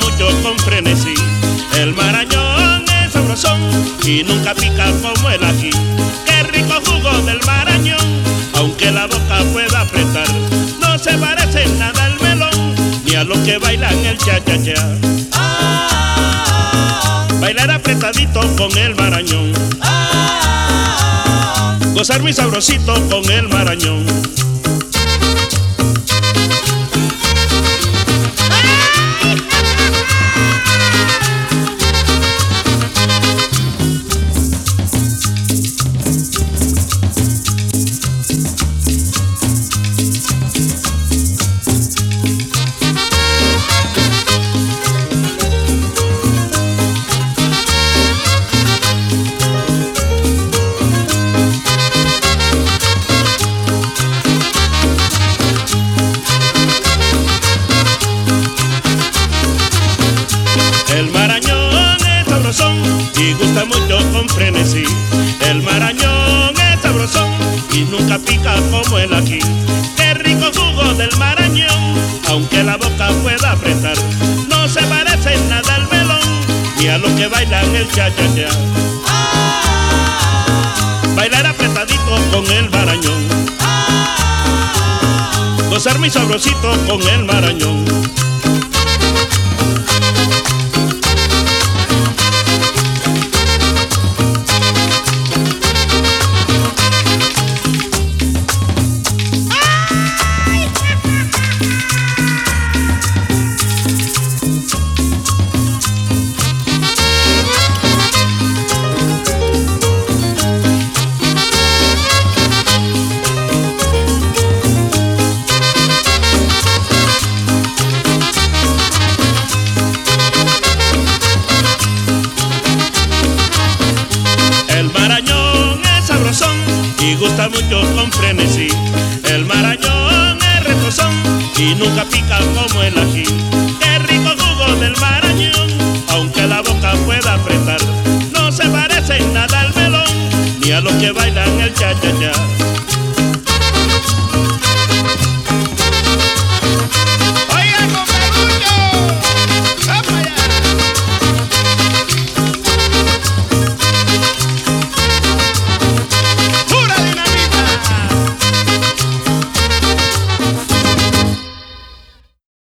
mucho con frenesí. El marañón es sabrosón y nunca pica como el ají. Qué rico jugo del marañón, aunque la boca pueda apretar. No se parece en nada al melón, ni a los que bailan el cha-cha-cha. Bailar apretadito con el marañón, gozar muy sabrosito con el marañón. El marañón es sabrosón y gusta mucho con frenesí. El marañón es sabrosón y nunca pica como el ají. Qué rico jugo del marañón, aunque la boca pueda apretar. No se parece en nada al melón, ni a los que bailan el cha-cha-cha. Bailar apretadito con el marañón, gozar muy sabrosito con el marañón. Y gusta mucho con frenesí. El marañón es retrosón y nunca pica como el ají. Qué rico jugo del marañón, aunque la boca pueda apretar. No se parece en nada al melón, ni a los que bailan el cha-cha-cha.